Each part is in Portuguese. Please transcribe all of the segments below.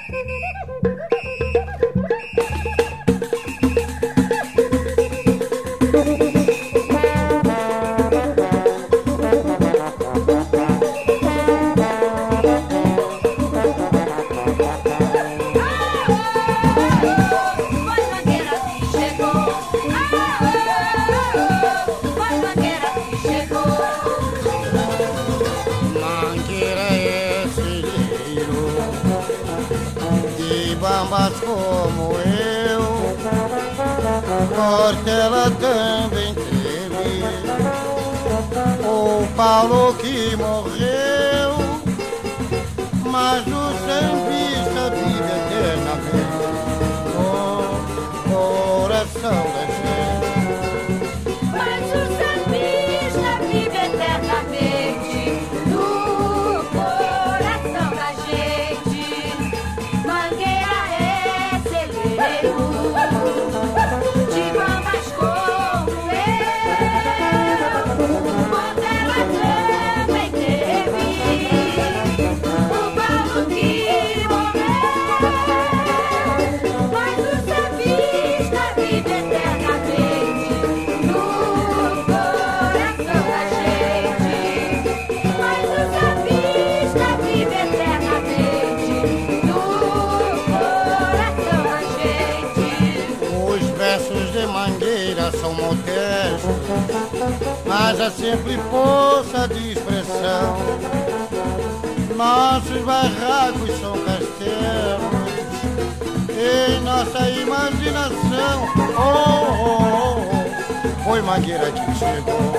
Bambas como eu, Portela também teve. O Paulo que morreu, mas o sambista vive eternamente no coração da gente. Mas o sambista vive eternamente no coração da gente. Mangueira é celeiro de bambas como eu. Portela também teve. O Paulo que morreu, mas o sambista vive eternamente no coração da gente. Mas o sambista vive eternamente no coração da gente. Os versos de Mangueira são modestos, mas há sempre força de expressão. Nossos barracos são castelos em nossa imaginação. Oh, oh, oh, foi Mangueira que chegou.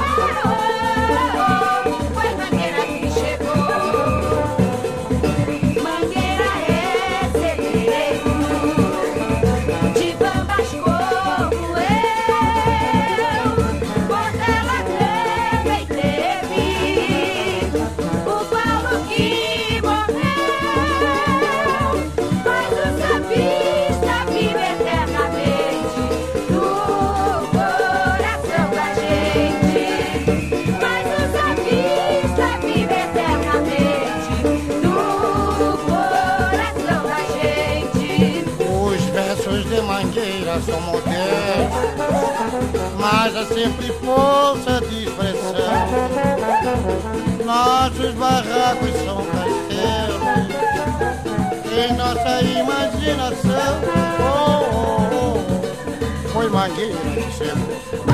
Foi Mangueira que chegou. Mangueira é celeiro de bambas como eu. Portela também teve. O Paulo que morreu, mas o sambista vive eternamente no coração da gente. Mas o sambista vive eternamente no coração da gente. Os versos de Mangueira são modestos, mas há sempre força de expressão. Nossos barracos são castelos em nossa imaginação. Oh, oh, oh, foi Mangueira que chegou.